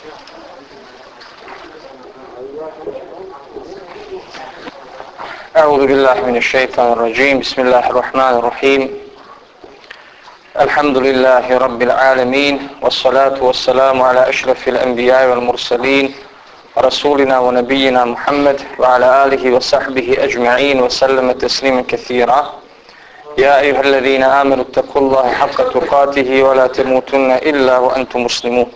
أعوذ بالله من الشيطان الرجيم. بسم الله الرحمن الرحيم. الحمد لله رب العالمين، والصلاة والسلام على أشرف الأنبياء والمرسلين رسولنا ونبينا محمد وعلى آله وصحبه أجمعين وسلم تسليما كثيرا. يا أيها الذين آمنوا اتقوا الله حق تقاته ولا تموتن إلا وأنتم مسلمون.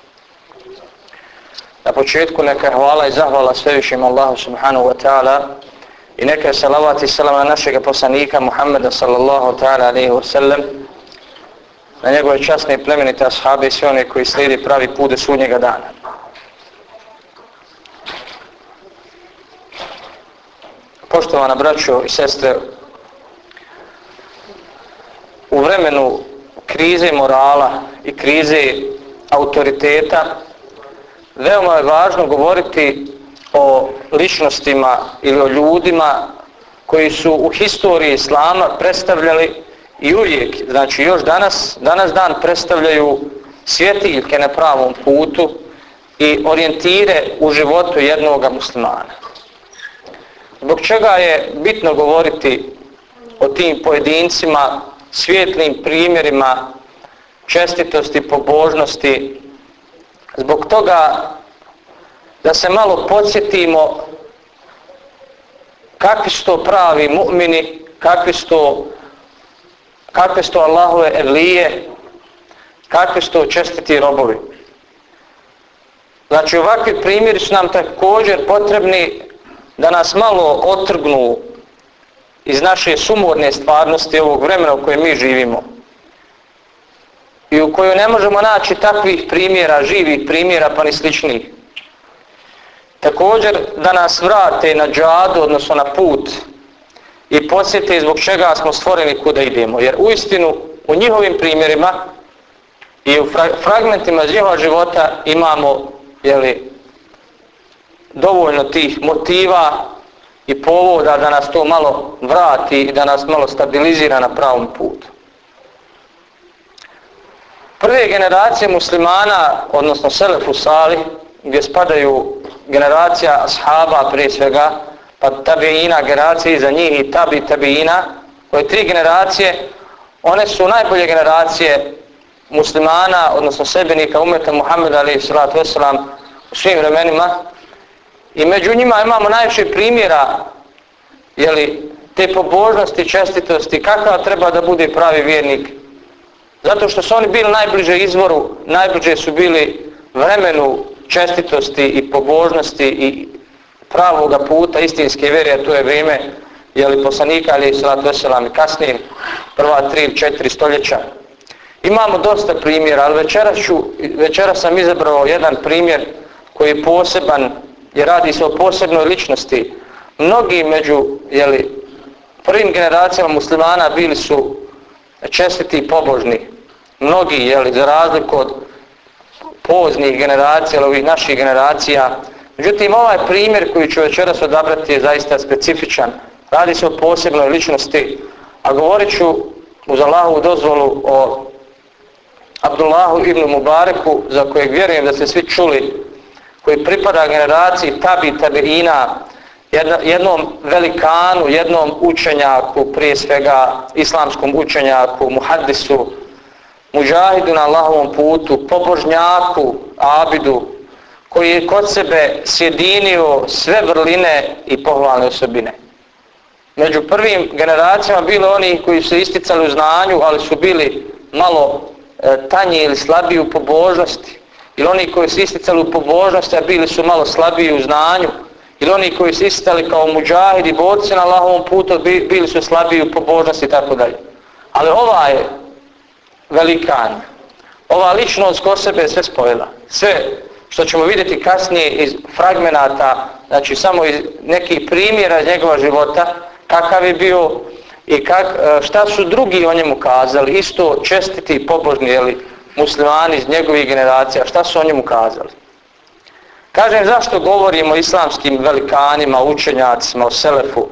Na početku neka hvala i zahvala svevišnjem Allahu subhanahu wa ta'ala i neka salavat i salam na našega poslanika Muhammeda sallallahu ta'ala alaihi wa sallam, na njegove časne i plemenite ashabe i sve one koji slijedi pravi put do sudnjega dana. Poštovana braćo i sestre, u vremenu krize morala i krize autoriteta veoma je važno govoriti o ličnostima ili o ljudima koji su u historiji Islama predstavljali i uvijek, znači još danas dan predstavljaju svjetiljke na pravom putu i orijentire u životu jednoga muslimana. Zbog čega je bitno govoriti o tim pojedincima, svijetlim primjerima čestitosti, pobožnosti? Zbog toga da se malo podsjetimo kakvi su to pravi mu'mini, kakve su to Allahove evlije, kakvi su to čestiti robovi. Znači ovakvi primjeri su nam također potrebni da nas malo otrgnu iz naše sumorne stvarnosti ovog vremena u kojem mi živimo i u kojoj ne možemo naći takvih primjera, živih primjera pa ni sličnih. Također da nas vrate na džadu, odnosno na put, i podsjete zbog čega smo stvoreni kuda idemo. Jer uistinu u njihovim primjerima i u fragmentima iz njihova života imamo dovoljno tih motiva i povoda da nas to malo vrati i da nas malo stabilizira na pravom putu. Prve generacije muslimana, odnosno selefu salih, gdje spadaju generacija ashaba prije svega, pa tabiina, generacije iza njih i tabiina, koje tri generacije, one su najbolje generacije muslimana, odnosno sljedbenika umeta Muhammeda alejhi salatu vesselam u svim vremenima, i među njima imamo najviše primjera te pobožnosti, čestitosti, kakav treba da bude pravi vjernik. Zato što su oni bili najbliže izvoru, najbliže su bili vremenu čestitosti i pobožnosti i pravoga puta istinske vjere, a to je vrijeme poslanika alejhi salatu vesselam i kasnije prva 3 ili 4 stoljeća. Imamo dosta primjera, ali večeras sam izabrao jedan primjer koji je poseban i radi se o posebnoj ličnosti. Mnogi među prvim generacijama muslimana bili su čestiti i pobožni. Mnogi, za razliku od poznih generacija, ali ovih naših generacija. Međutim, ovaj primjer koji ću večeras odabrati je zaista specifičan. Radi se o posebnoj ličnosti, a govorit ću uz Allahovu dozvolu o Abdullahu ibn Mubareku, za kojeg vjerujem da ste svi čuli, koji pripada generaciji tabiina, jednom velikanu, jednom učenjaku, prije svega islamskom učenjaku, muhaddisu, muđahidu na Allahovom putu, pobožnjaku, abidu, koji je kod sebe sjedinio sve vrline i pohvalne osobine. Među prvim generacijama bilo oni koji su isticali u znanju, ali su bili malo tanji ili slabiji u pobožnosti. Ili oni koji su isticali u pobožnosti, a bili su malo slabiji u znanju. Ili oni koji su isticali kao muđahidi, borci na Allahovom putu, bili su slabiji u pobožnosti i tako dalje. Ali ova je velikan, ova ličnost kod sebe je sve spojila. Sve što ćemo vidjeti kasnije iz fragmenata, znači samo iz nekih primjera iz njegova života, kakav je bio i šta su drugi o njemu kazali, isto čestiti i pobožni muslimani iz njegovih generacija, šta su o njemu kazali. Kažem, zašto govorimo o islamskim velikanima, učenjacima, o selefu?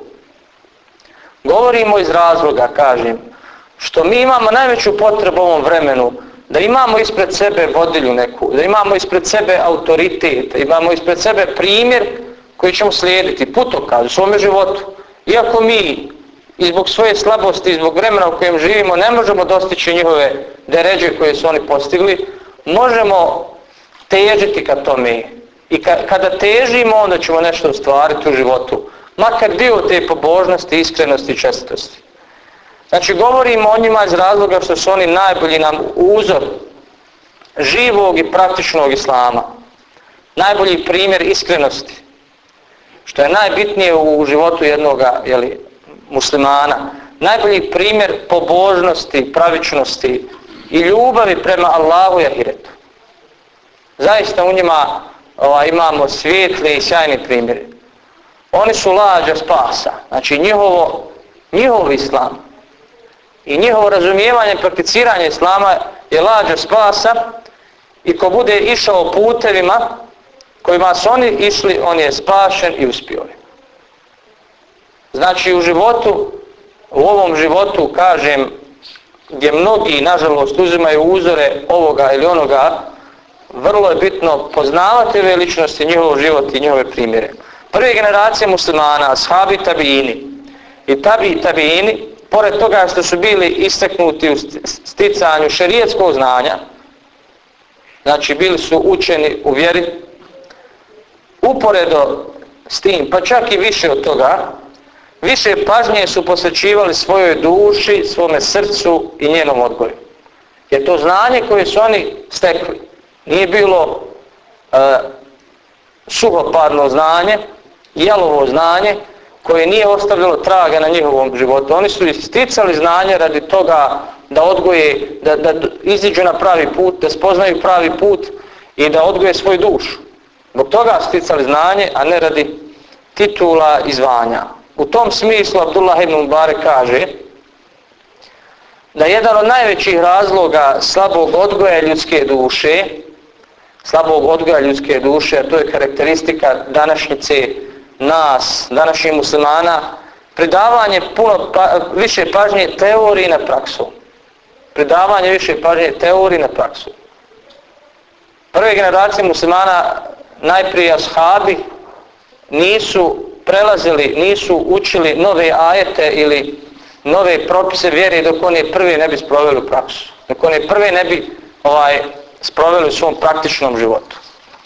Govorimo iz razloga, kažem, što mi imamo najveću potrebu u ovom vremenu da imamo ispred sebe vodilju neku, da imamo ispred sebe autoritet, da imamo ispred sebe primjer koji ćemo slijediti, putokaz u svome životu. Iako mi i zbog svoje slabosti, i zbog vremena u kojem živimo ne možemo dostići njihove deređe koje su oni postigli, možemo težiti ka tome. I kada težimo, onda ćemo nešto ostvariti u životu. Makar dio te pobožnosti, iskrenosti i čestitosti. Znači, govorimo o njima iz razloga što su oni najbolji nam uzor živog i praktičnog islama. Najbolji primjer iskrenosti. Što je najbitnije u životu jednog muslimana. Najbolji primjer pobožnosti, pravičnosti i ljubavi prema Allahu i ahiretu. Zaista u njima imamo svijetli i sjajni primjeri. Oni su lađa spasa. Znači njihov islam i njihovo razumijevanje i prakticiranje islama je lađa spasa i ko bude išao putevima kojima su oni išli, on je spašen i uspio. Znači u ovom životu, kažem, gdje mnogi, nažalost, uzimaju uzore ovoga ili onoga, vrlo je bitno poznavati ove ličnosti, njihov život i njihove primjere. Prve generacije muslimana, ashabi tabiini i tabiini, pored toga što su bili istaknuti u sticanju šerijetskog znanja, znači bili su učeni u vjeri, uporedo s tim, pa čak i više od toga, više pažnje su posvećivali svojoj duši, svome srcu i njenom odgoju. Jer to znanje koje su oni stekli nije bilo suhoparno znanje, jalovo znanje koje nije ostavljalo traga na njihovom životu. Oni su isticali znanje radi toga da odgoje, da iziđu na pravi put, da spoznaju pravi put i da odgoje svoju dušu. Zbog toga sticali znanje, a ne radi titula i zvanja. U tom smislu Abdullah ibn Mubarak kaže da jedan od najvećih razloga slabog odgoja ljudske duše, a to je karakteristika današnjice nas, današnjih muslimana, pridavanje više pažnje teoriji na praksu. Pridavanje više pažnje teoriji na praksu. Prve generacije muslimana, najprije ashabi, nisu prelazili, nisu učili nove ajete ili nove propise vjere dok oni prve ne bi sproveli u praksu. Dok oni prve ne bi sproveli u svom praktičnom životu.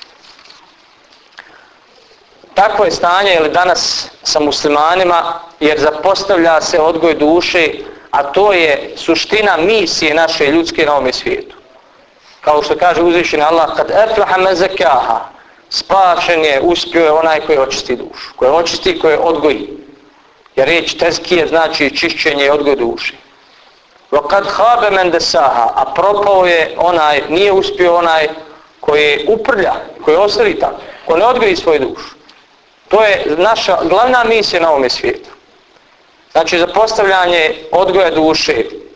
Takvo je stanje danas sa muslimanima, jer zapostavlja se odgoj duše, a to je suština misije naše ljudske na ovome svijetu. Kao što kaže uzvišeni Allah, kad eflaha men zakaha, spašen je, uspio je onaj koji očisti dušu, koji očisti, koji odgoji. Jer riječ tezkije znači čišćenje i odgoj duše. Kad habe men desaha, a propao je onaj, nije uspio onaj koji uprlja, koji ostavi tako, koji ne odgoji svoju dušu. To je naša glavna misija na ovome svijetu. Znači zapostavljanje odgoja duše.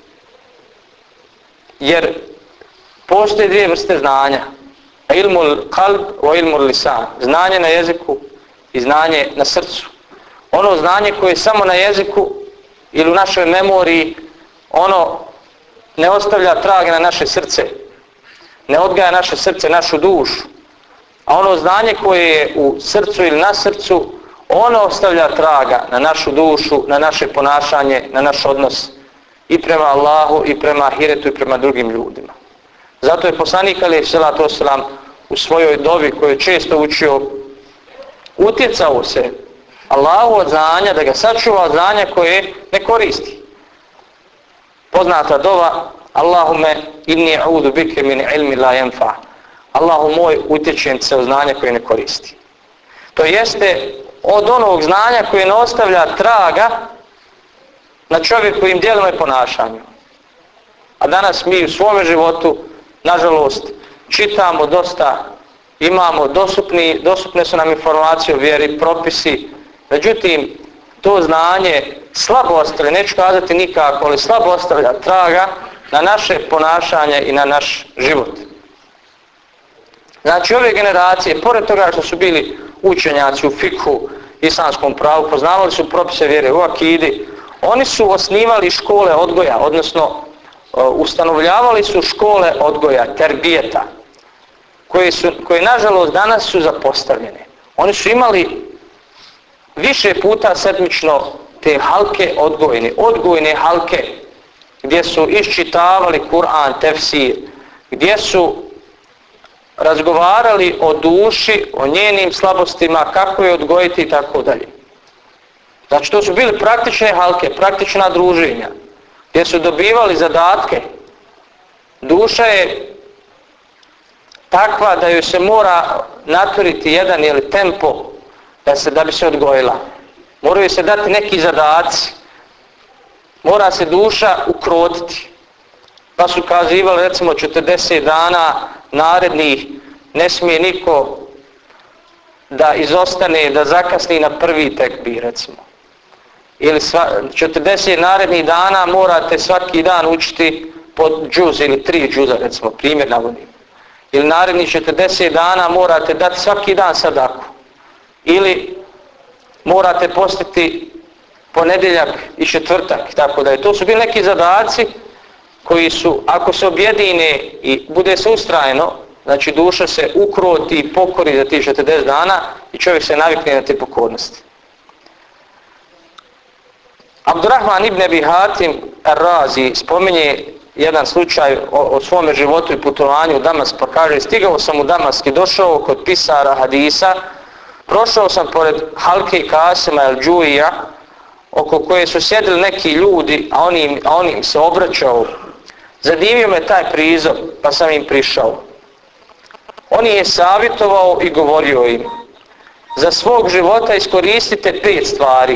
Jer postoje dvije vrste znanja. Ilmul qalb wa ilmul lisan. Znanje na jeziku i znanje na srcu. Ono znanje koje je samo na jeziku ili u našoj memoriji, ono ne ostavlja trage na naše srce. Ne odgaja naše srce, našu dušu. A ono znanje koje je u srcu ili na srcu, ono ostavlja traga na našu dušu, na naše ponašanje, na naš odnos i prema Allahu, i prema ahiretu, i prema drugim ljudima. Zato je poslanik alejhi selatu vesselam u svojoj dovi koju je često učio, utjecao se Allahu od znanja, da ga sačuva od znanja koje ne koristi. Poznata dova, Allahume inni a'udhu bike min ilmi la yanfa. Allahu moj, utječem se od znanja koje ne koristi. To jeste od onog znanja koje ne ostavlja traga na čovjekovim djelima i ponašanju. A danas mi u svome životu, nažalost, čitamo dosta, imamo dostupne su nam informacije o vjeri, propisi, međutim, to znanje slabo ostavlja, neću kazati nikako, ali slabo ostavlja traga na naše ponašanje i na naš život. Znači ove generacije, pored toga što su bili učenjaci u fikhu, islamskom pravu, poznavali su propise vjere u akidi, oni su osnivali škole odgoja, odnosno ustanovljavali su škole odgoja, terbijeta, koje nažalost danas su zapostavljene. Oni su imali više puta sedmično te halke odgojne halke, gdje su iščitavali Kur'an, tefsir, gdje su razgovarali o duši, o njenim slabostima, kako je odgojiti i tako dalje. Znači to su bili praktične halke, praktična druženja, gdje su dobivali zadatke. Duša je takva da joj se mora naturiti jedan tempo da bi se odgojila. Moraju se dati neki zadaci. Mora se duša ukrotiti. Pa su kazivali recimo 40 dana narednih ne smije niko da izostane, da zakasni na prvi tekbir recimo. Ili 40 narednih dana morate svaki dan učiti po džuz ili 3 džuza recimo, primjer navodim. Ili narednih 40 dana morate dati svaki dan sadaku. Ili morate postiti ponedjeljak i četvrtak, tako da je. To su bili neki zadaci koji su, ako se objedine i bude se ustrajno, znači duša se ukroti i pokori za tih 40 dana i čovjek se navikne na te pokornosti. Abdurrahman ibn Abi Hatim Ar-Razi spominje jedan slučaj o svome životu i putovanju u Damask, pa kaže: stigao sam u Damask i došao kod pisara hadisa, prošao sam pored halke Kasima el-Džuija, oko koje su sjedili neki ljudi, a on im se obraćao. Zadivio me taj prizor, pa sam im prišao. On je savjetovao i govorio im: za svog života iskoristite 5 stvari.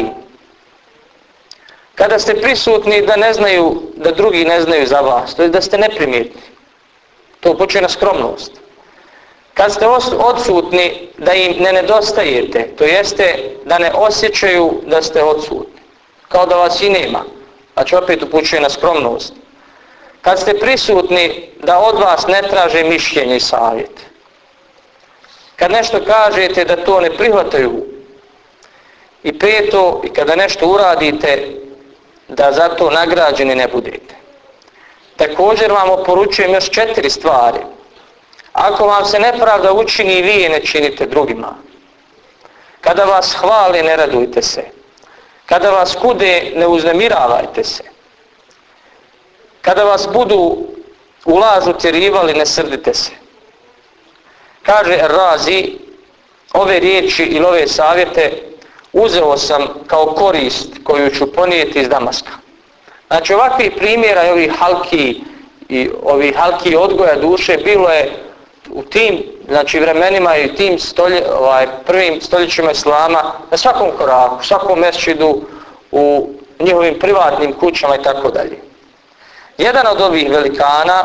Kada ste prisutni da drugi ne znaju za vas, to je da ste neprimjetni. To upućuje na skromnost. Kad ste odsutni, da im ne nedostajete, to jeste da ne osjećaju da ste odsutni, kao da vas i nema, znači opet upućuje na skromnost. Kad ste prisutni, da od vas ne traže mišljenje i savjet. Kad nešto kažete, da to ne prihvataju. I 5. i kada nešto uradite, da za to nagrađeni ne budete. Također vam oporučujem još 4 stvari. Ako vam se nepravda učini, vi je ne činite drugima. Kada vas hvale, ne radujte se. Kada vas kude, ne uznemiravajte se. Kada vas budu u laž utjerivali, ne srdite se. Kaže Razi, ove riječi ili ove savjete uzeo sam kao korist koju ću ponijeti iz Damaska. Znači ovakvih primjera i ovih halki odgoja duše bilo je u tim vremenima i tim prvim stoljećima Islama na svakom koraku, svakom mesčidu, u njihovim privatnim kućama i tako dalje. Jedan od ovih velikana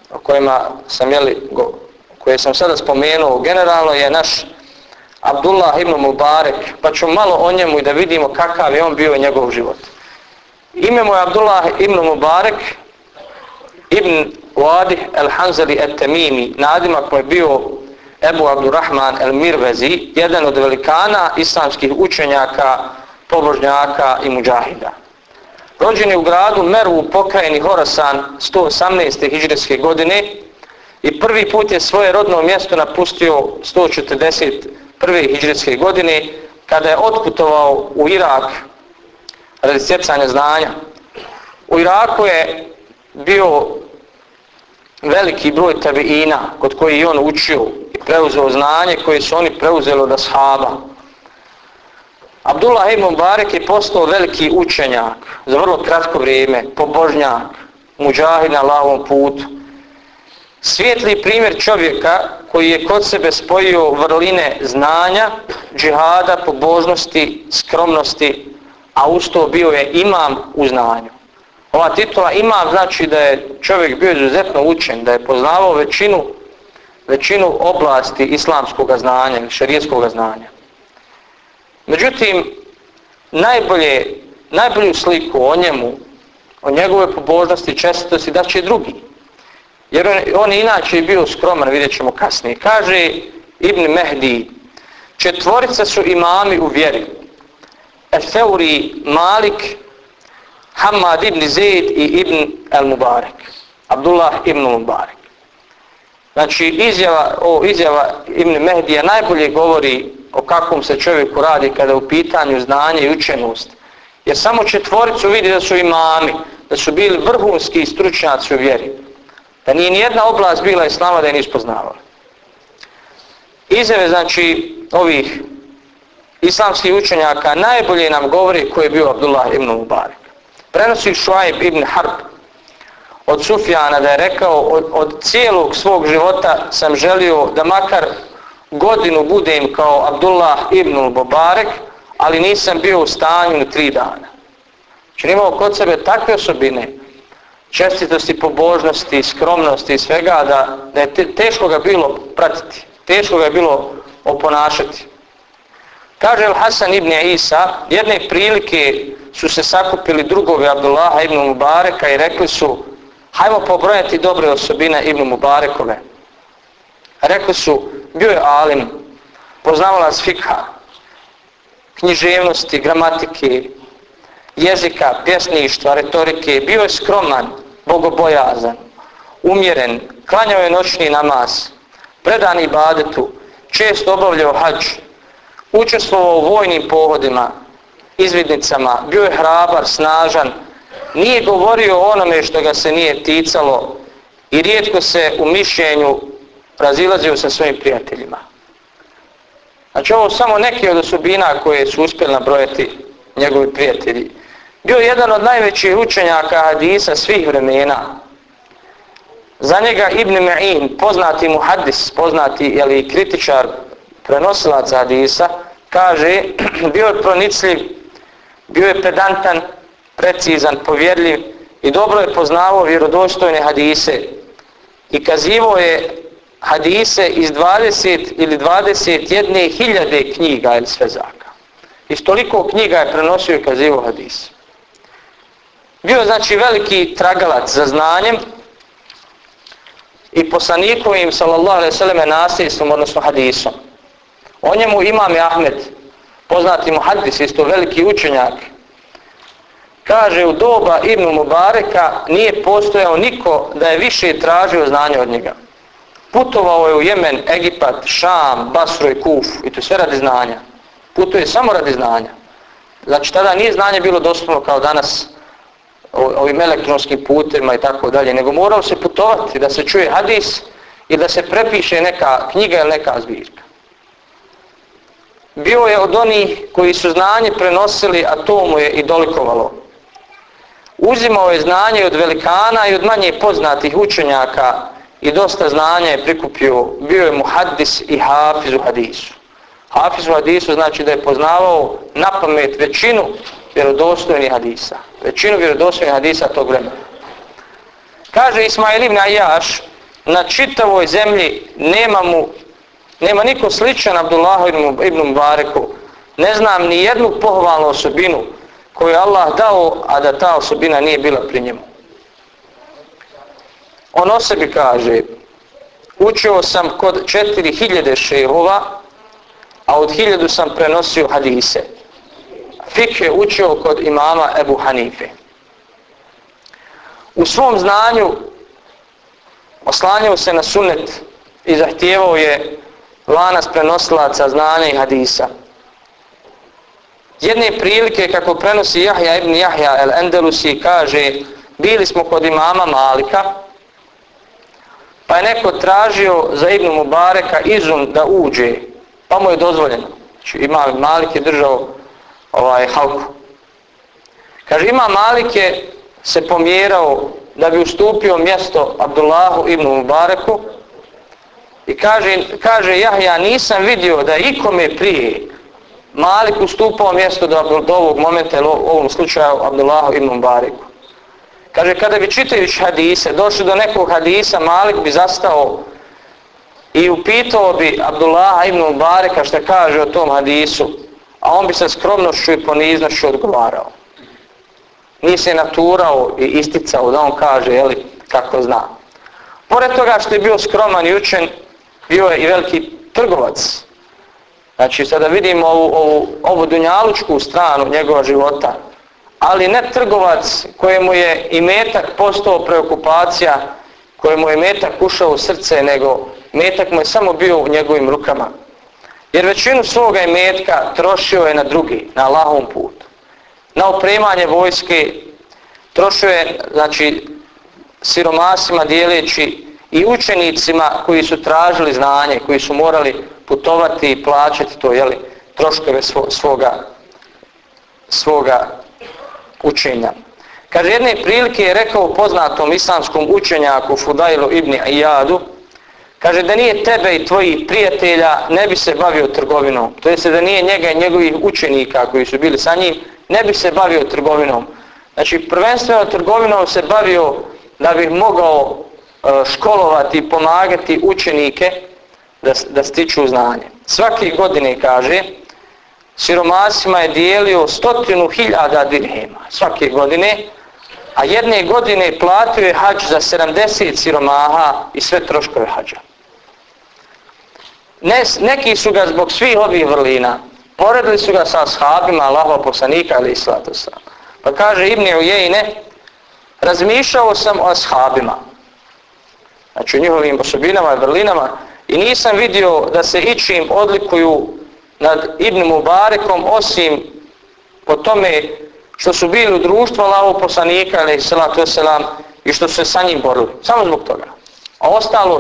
koje sam sada spomenuo generalno je naš Abdullah ibn Mubarek, pa ću malo o njemu i da vidimo kakav je on bio i njegov život. Ime mu je Abdullah ibn Mubarek ibn Wadih al-Hanzali al-Tamimi, nadimak mu je bio Ebu Abdurrahman al-Mirvezi, jedan od velikana islamskih učenjaka, pobožnjaka i muđahida. Rođen je u gradu Meru u pokrajini Horasan 118. hidžretske godine i prvi put je svoje rodno mjesto napustio 141. hidžretske godine kada je otputovao u Irak radi stjecanja znanja. U Iraku je bio veliki broj tabiina kod koji je on učio i preuzeo znanje koje su oni preuzeli od ashaba. Abdullah ibn Mubarek je postao veliki učenjak za vrlo kratko vrijeme, pobožnjak, muđahid na Allahovom putu. Svijetli primjer čovjeka koji je kod sebe spojio vrline znanja, džihada, pobožnosti, skromnosti, a uz to bio je imam u znanju. Ova titula imam znači da je čovjek bio izuzetno učen, da je poznavao većinu oblasti islamskog znanja ili šerijskog znanja. Međutim, najbolju sliku o njemu, o njegove pobožnosti i čestitosti da će drugi. Jer on inače je bio skroman, vidjet ćemo kasnije. Kaže Ibn Mehdi, 4 su imami u vjeri. Efeuri, Malik, Hamad ibn Zaid i Ibn al-Mubarek. Abdullah ibn Mubarak. Znači izjava Ibn Mehdija najbolje govori o kakvom se čovjeku radi kada je u pitanju znanje i učenost. Jer samo četvoricu vidi da su imami, da su bili vrhunski stručnjaci u vjeri. Da nije nijedna oblast bila islama da je nisu poznavali. Izjave znači ovih islamskih učenjaka najbolje nam govori ko je bio Abdullah ibn Mubarak. Prenosi Šuajb ibn Harb od Sufjana da je rekao od cijelog svog života sam želio da makar godinu budem kao Abdullah ibn Mubarak, ali nisam bio u stanju ni 3 dana. Znači imao kod sebe takve osobine, čestitosti, pobožnosti, skromnosti i svega da je teško ga bilo pratiti, teško ga je bilo oponašati. Kaže Al-Hasan ibn Isa, jedne prilike su se sakupili drugovi Abdullaha ibn Mubareka i rekli su hajmo pobrojati dobre osobine ibn Mubarekove. Rekli su, bio je alim, poznavalac fikha, književnosti, gramatike, jezika, pjesništva, retorike, bio je skroman, bogobojazan, umjeren, klanjao je noćni namaz, predan ibadetu, često obavljao hadž, učestvovao u vojnim pohodima, izvidnicama, bio je hrabar, snažan, nije govorio o onome što ga se nije ticalo i rijetko se u mišljenju razilazio sa svojim prijateljima. Znači ovo samo neki od osobina koje su uspjeli nabrojati njegovi prijatelji. Bio je jedan od najvećih učenjaka hadisa svih vremena. Za njega Ibn Ma'in, poznati muhaddis, poznati kritičar prenosilaca hadisa, kaže bio je pronicljiv, bio je pedantan, precizan, povjerljiv i dobro je poznavao vjerodostojne hadise i kazivao je hadise iz 20 ili 21.000 knjiga ili svezaka. Iz toliko knjiga je prenosio i kazivao hadise. Bio je znači veliki tragalac za znanjem i poslanikovim sallallahu alejhi ve selleme nasljedstvom, odnosno hadisom. O njemu imam Ahmed, poznati muhaddis, isto veliki učenjak, kaže u doba Ibn Mubareka nije postojao niko da je više tražio znanje od njega. Putovao je u Jemen, Egipat, Šam, Basru i Kufu i to sve radi znanja. Putuje samo radi znanja. Znači tada nije znanje bilo dostupno kao danas ovim elektronskim putima i tako dalje, nego morao se putovati da se čuje hadis i da se prepiše neka knjiga ili neka zbirka. Bio je od onih koji su znanje prenosili, a to mu je i dolikovalo. Uzimao je znanje od velikana i od manje poznatih učenjaka i dosta znanja je prikupio. Bio je muhaddis i hafiz u hadisu. Hafiz u hadisu znači da je poznavao napamet većinu vjerodostojnih hadisa. Većinu vjerodostojnih hadisa tog vremena. Kaže Ismail ibn Ajaš, na čitavoj zemlji nema niko sličan Abdullahu ibn Mubareku. Ne znam ni jednu pohvalnu osobinu koju je Allah dao, a da ta osobina nije bila pri njemu. On o sebi kaže, učio sam kod 4000 šehova, a od 1000 sam prenosio hadise. Fik je učio kod imama Ebu Hanife. U svom znanju oslanjao se na sunnet i zahtijevao je lanac prenosilaca znanja i hadisa. Jedne prilike, kako prenosi Jahja ibn Jahja el-Endelusi, kaže, bili smo kod imama Malika, pa je neko tražio za Ibn Mubareka izum da uđe, pa mu je dozvoljeno. Znači, imam Malik je držao halku. Kaže, imam Malik je se pomjerao da bi ustupio mjesto Abdullahu ibn Mubareku i kaže Jahja, nisam vidio da ikome prije Malik ustupao mjesto do ovog momenta, ili u ovom slučaju Abdullahu ibn Mubareku. Kaže, kada bi čitajući hadise došli do nekog hadisa, Malik bi zastao i upitao bi Abdullaha ibn Mubareka šta kaže o tom hadisu, a on bi sa skromnošću i poniznošću odgovarao. Nije se naturao i isticao da on kaže kako zna. Pored toga što je bio skroman i učen, bio je i veliki trgovac. Znači, sada vidimo ovu dunjalučku stranu njegova života, ali ne trgovac kojemu je imetak postao preokupacija, kojemu je metak ušao u srce, nego metak mu je samo bio u njegovim rukama. Jer većinu svoga imetka trošio je na drugi, na Allahovom putu. Na opremanje vojske, trošio je, znači, siromasima dijeleći i učenicima koji su tražili znanje, koji su morali putovati i plaćati to, jeli, troškove svoga učenja. Kaže, jedne prilike je rekao poznatom islamskom učenjaku Fudailu ibn Iyadu, kaže, da nije tebe i tvojih prijatelja ne bi se bavio trgovinom. To jest da nije njega i njegovih učenika koji su bili sa njim, ne bi se bavio trgovinom. Znači, prvenstveno trgovinom se bavio da bi mogao školovati i pomagati učenike da stiču znanje. Svake godine, kaže, siromasima je dijelio 100.000 dirhema. Svake godine, a jedne godine platio je hadž za 70 siromaha i sve troškove hadža. Neki su ga zbog svih ovih vrlina poredili su ga sa ashabima Allahova poslanika alejhi salatu vesselam. Pa kaže Ibn Ujejne, razmišljao sam o ashabima, znači o njihovim osobinama i vrlinama, i nisam vidio da se ičim odlikuju nad Ibn Mubarekom osim po tome što su bili u društvu Allahovog poslanika alejhi salatu vesselam i što su se sa njim borili. Samo zbog toga. A ostalo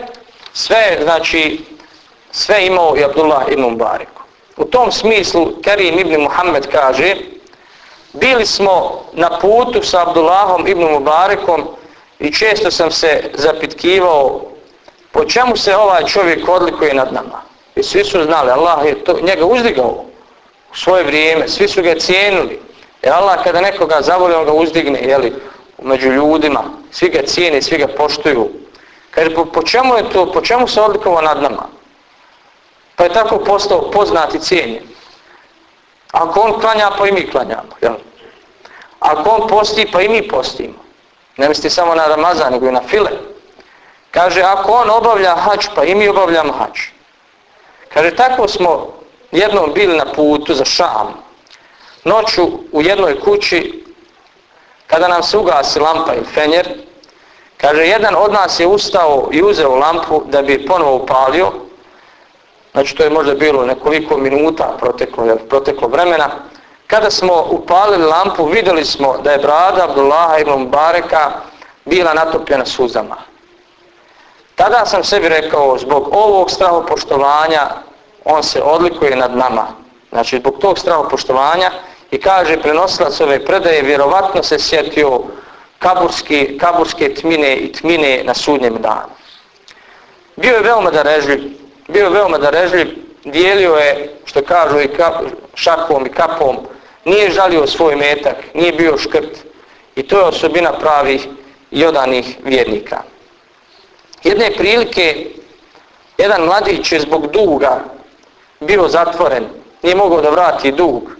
sve imao i Abdullah ibn Mubarek. U tom smislu Kerim ibn Muhammed kaže, bili smo na putu sa Abdullahom ibn Mubarekom i često sam se zapitkivao po čemu se ovaj čovjek odlikuje nad nama. I svi su znali, Allah je njega uzdigao u svoje vrijeme, svi su ga cijenili. Jer Allah kada nekoga zavoli, on ga uzdigne, jeli, među ljudima, svi ga cijene, svi ga poštuju. Kaže, po čemu se odlikovao nad nama? Pa je tako postao poznat i cijenjen. Ako on klanja, pa i mi klanjamo. Jel? Ako on posti, pa i mi postimo. Ne misli samo na Ramazan, nego i na file. Kaže, ako on obavlja hadž, pa i mi obavljamo hadž. Kaže, tako smo jednom bili na putu za Šam. Noću u jednoj kući, kada nam se ugasi lampa ili fenjer, kaže, jedan od nas je ustao i uzeo lampu da bi ponovo upalio. Znači, to je možda bilo nekoliko minuta proteklo vremena. Kada smo upalili lampu, vidjeli smo da je brada Abdullaha ibn Mubareka bila natopljena suzama. Tada sam sebi rekao, zbog ovog strahopoštovanja on se odlikuje nad nama. Znači, zbog tog strahopoštovanja, i kaže, prenosilac ove predaje, vjerovatno se sjetio kaburske tmine i tmine na sudnjem danu. Bio je veoma darežljiv, dijelio je, što kažu, i šakom i kapom, nije žalio svoj metak, nije bio škrt, i to je osobina pravih i odanih vjernika. Jedne prilike, jedan mladić je zbog duga bio zatvoren, nije mogao da vrati dug.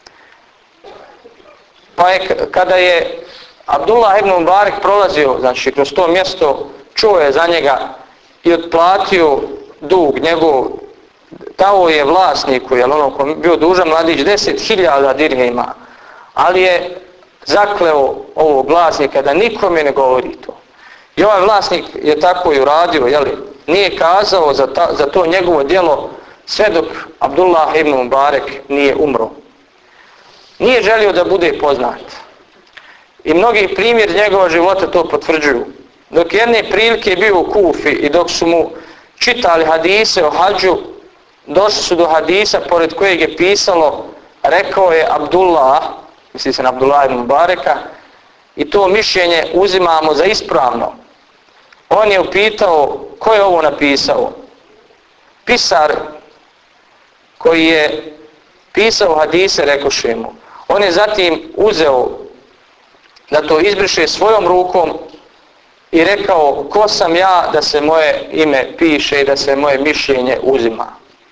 Pa kada je Abdullah ibn Mubarek prolazio, znači kroz to mjesto, čuo je za njega i otplatio dug njegov, dao je vlasniku, jer ono ko bio dužan mladić 10.000 dirhema, ali je zakleo ovog vlasnika da nikome ne govori to. I ovaj vlasnik je tako i uradio, jeli, nije kazao za to njegovo djelo sve dok Abdullah ibn Mubarek nije umro. Nije želio da bude poznat. I mnogi primjeri njegova života to potvrđuju. Dok jedne prilike bio u Kufi i dok su mu čitali hadise o hadžu, došli su do hadisa pored kojeg je pisalo, rekao je Abdullah, misli se na Abdullah ibn Mubareka, i to mišljenje uzimamo za ispravno. On je upitao ko je ovo napisao. Pisar koji je pisao hadise, rekoše mu. On je zatim uzeo da to izbriše svojom rukom i rekao, ko sam ja da se moje ime piše i da se moje mišljenje uzima.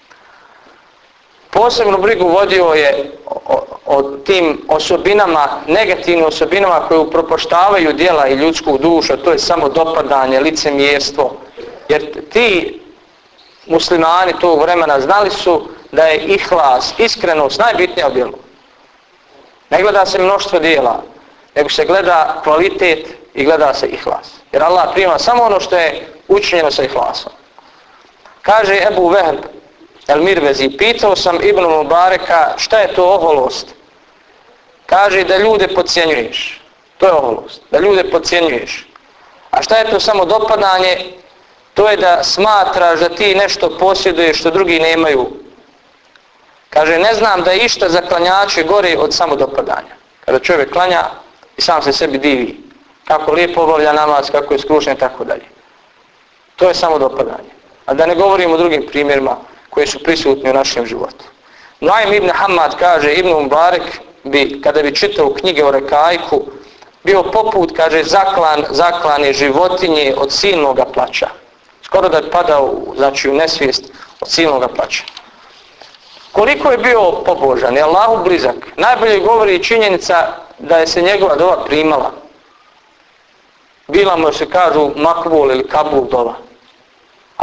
Posebnu brigu vodio je o tim osobinama, negativnim osobinama koje upropaštavaju djela i ljudsku dušu, to je samo dopadanje, licemjerstvo. Jer ti muslimani tog vremena znali su da je ihlas, iskrenost najbitnija u djelu. Ne gleda se mnoštvo dijela, nego se gleda kvalitet i gleda se ihlas. Jer Allah prima samo ono što je učinjeno sa ihlasom. Kaže Ebu Vehb el-Mirvezi, pitao sam Ibn Mubareka šta je to oholost. Kaže da ljude podcjenjuješ. To je oholost, da ljude podcjenjuješ. A šta je to samodopadanje? To je da smatraš da ti nešto posjeduješ što drugi nemaju. Kaže, ne znam da je išta za klanjače gore od samodopadanja. Kada čovjek klanja i sam se sebi divi. Kako lijepo obavlja namaz, kako je skrušen i tako dalje. To je samodopadanje. A da ne govorimo o drugim primjerima koji su prisutni u našem životu. Nuaym ibn Hamad kaže, Ibn Mubarek bi, kada bi čitao knjige o rekajku, bio poput, kaže, zaklane životinje od silnoga plaća. Skoro da je padao, znači, u nesvijest od silnoga plaća. Koliko je bio pobožan, je Allahu blizak. Najbolje govori činjenica da je se njegova dova primala. Bila mu se kažu makbul ili kabul dova. A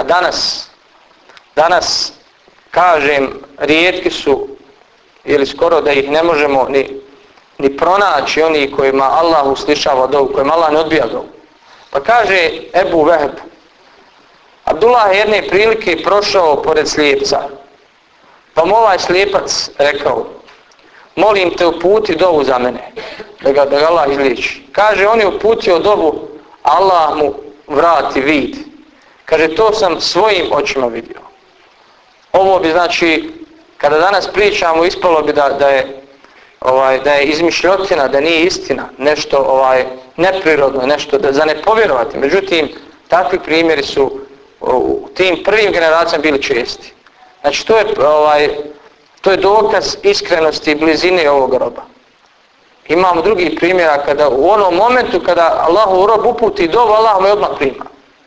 danas kažem, rijetki su, ili skoro da ih ne možemo ni pronaći oni kojima Allah uslišava dovu, kojima Allah ne odbija dovu. Pa kaže Ebu Vehb, Abdullah je jedne prilike prošao pored slijepca. Pa mu ovaj slijepac rekao, molim te uputi dovu za mene, da ga Allah izliječi. Kaže, on je uputio dovu, Allah mu vrati vid. Kaže, to sam svojim očima vidio. Ovo bi, znači, kada danas pričamo, ispalo bi da je izmišljotina, da nije istina, nešto neprirodno, nešto za ne povjerovati. Međutim, takvi primjeri su u tim prvim generacijama bili česti. Znači, to je dokaz iskrenosti i blizine ovog roba. Imamo drugih primjera kada u onom momentu kada Allahov rob uputi dovu, Allah mu je odmah prima.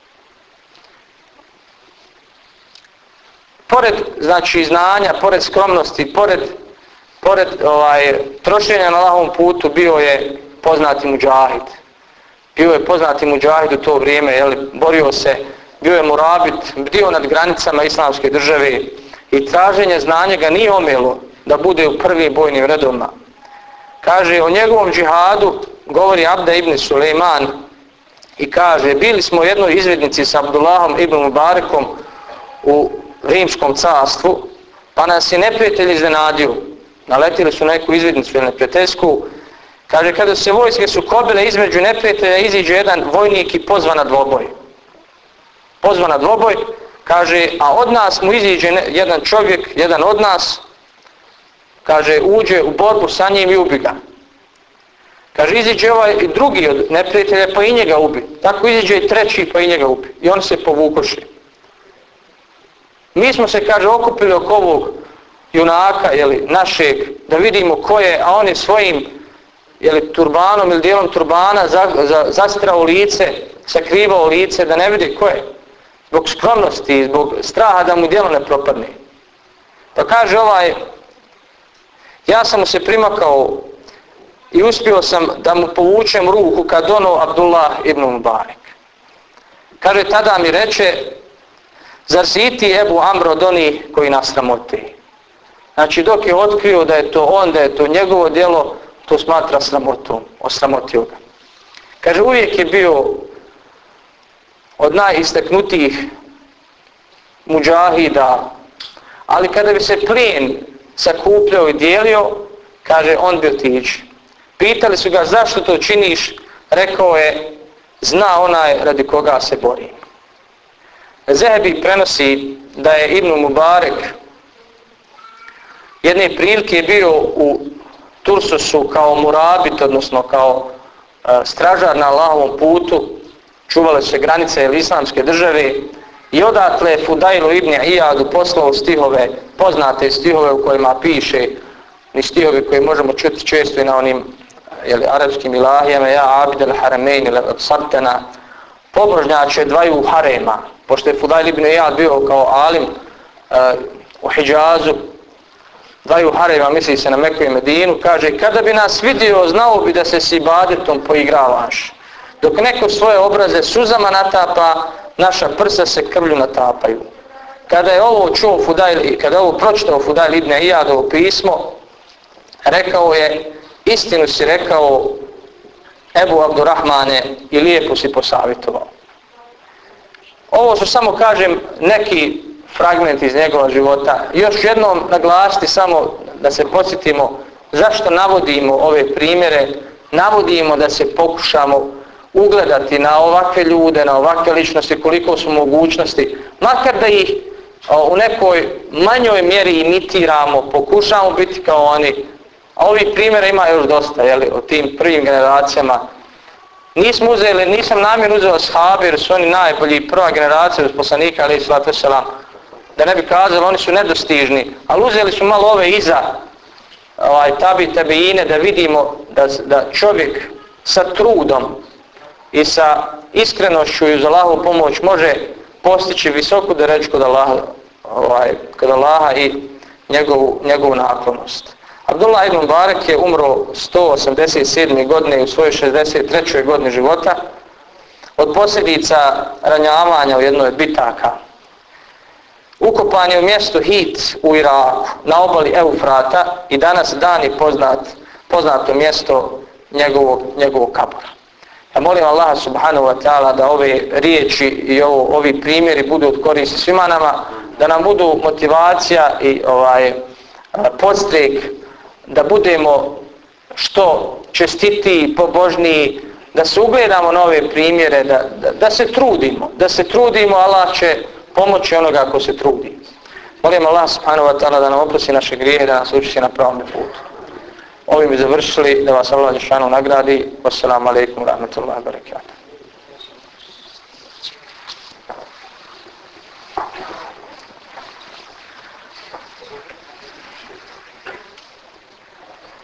Pored, znači, znanja, pored skromnosti, pored trošenja na Allahovom putu bio je poznati muđahid. Bio je poznati muđahid u to vrijeme, borio se, bio je murabit, bdio nad granicama islamske države i traženje znanja ga nije omelo da bude u prvim bojnim redovima. Kaže, o njegovom džihadu govori Abda ibn Sulejman i kaže, bili smo u jednoj izvidnici sa Abdullahom ibn Mubarekom u Rimskom carstvu, pa nas je neprijatelj iznenadio. Naletili su neku izvidnicu ili neprijateljsku. Kaže, kada se vojske sukobile između neprijatelja, iziđe jedan vojnik i pozva na dvoboj. Pozva na dvoboj, kaže, a od nas mu iziđe jedan čovjek, jedan od nas, kaže, uđe u borbu sa njim i ubi ga. Kaže, iziđe ovaj i drugi od neprijatelja, pa i njega ubi. Tako iziđe i treći, pa i njega ubi. I oni se povukoše. Mi smo se, kaže, okupili oko ovog junaka, našeg, da vidimo ko je, a on je svojim, turbanom ili dijelom turbana zastirao lice, sakrivao lice, da ne vidi ko je. Zbog skromnosti, zbog straha da mu djelo ne propadne. Pa kaže ja sam mu se primakao i uspio sam da mu povučem ruku kad ono Abdullah ibn Mubarek. Kaže, tada mi reče, zar si ti Ebu Amr od onih koji nas sramote? Znači, dok je otkrio da je to on, da je to njegovo djelo, to smatra sramotom, osramotio ga. Kaže, uvijek je bio od najistaknutijih muđahida, ali kada bi se plijen sakupljao i dijelio, kaže, on bi otići. Pitali su ga, zašto to činiš? Rekao je, zna onaj radi koga se bori. Zehebi prenosi da je Ibn Mubarek jedne prilike bio u Tursusu kao murabit, odnosno kao stražar na Allahovom putu, čuvale se granice islamske države i odatle Fudailu ibn Iyadu poslao stihove, poznate stihove u kojima piše, ni stihovi koje možemo čuti često i na onim arapskim ilahijama, ja abid al-haramein ili sabtena, pobožnjače dvaju harema, pošto je Fudail ibn Iyad bio kao alim u Hidžazu, dvaju harema, misli se na Meku i Medinu, kaže, kada bi nas vidio, znao bi da se s ibadetom poigravaš. Dok neko svoje obraze suzama natapa, naša prsa se krvlju natapaju. Kada je ovo čuo Fudail, kada je ovo pročitao Fudail ibn Iyadovo pismo, rekao je, istinu si rekao Ebu Abdurrahmane i lijepo si posavjetovao. Ovo su samo, kažem, neki fragmenti iz njegova života. Još jednom naglasiti samo da se podsjetimo zašto navodimo ove primjere, navodimo da se pokušamo ugledati na ovakve ljude, na ovakve ličnosti, koliko su mogućnosti, makar da ih u nekoj manjoj mjeri imitiramo, pokušamo biti kao oni. A ovih primjera ima još dosta, o tim prvim generacijama. Nisam namjerno uzeo ashabe jer su oni najbolji, prva generacija od poslanika, alejhi salatu vesselam. Da ne bi kazali, oni su nedostižni, ali uzeli su malo ove iza tabiine da vidimo da čovjek sa trudom i sa iskrenošću i uz Allahovu pomoć može postići visoku deređu kod Allaha i njegovu naklonost. Abdullah ibn Mubarak je umro 187. godine u svojoj 63. godini života od posljedica ranjavanja u jednoj od bitaka. Ukopan je u mjestu Hit u Iraku, na obali Eufrata i danas dan je poznato mjesto njegovog kabura. Ja molim Allaha subhanahu wa ta'ala da ove riječi i ovi primjeri budu od koristi svima nama, da nam budu motivacija i podstrek da budemo što čestitiji, pobožniji, da se ugledamo na ove primjere, da se trudimo, Allah će pomoći onoga ko se trudi. Molim Allah subhanahu wa ta'ala da nam oprosti naše grijehe, da nas uči na pravom putu. Ovim bi završili, da vas Allah dželešanu nagradi. Wassalamu alaikum wa rahmatullahi wa barakatuh.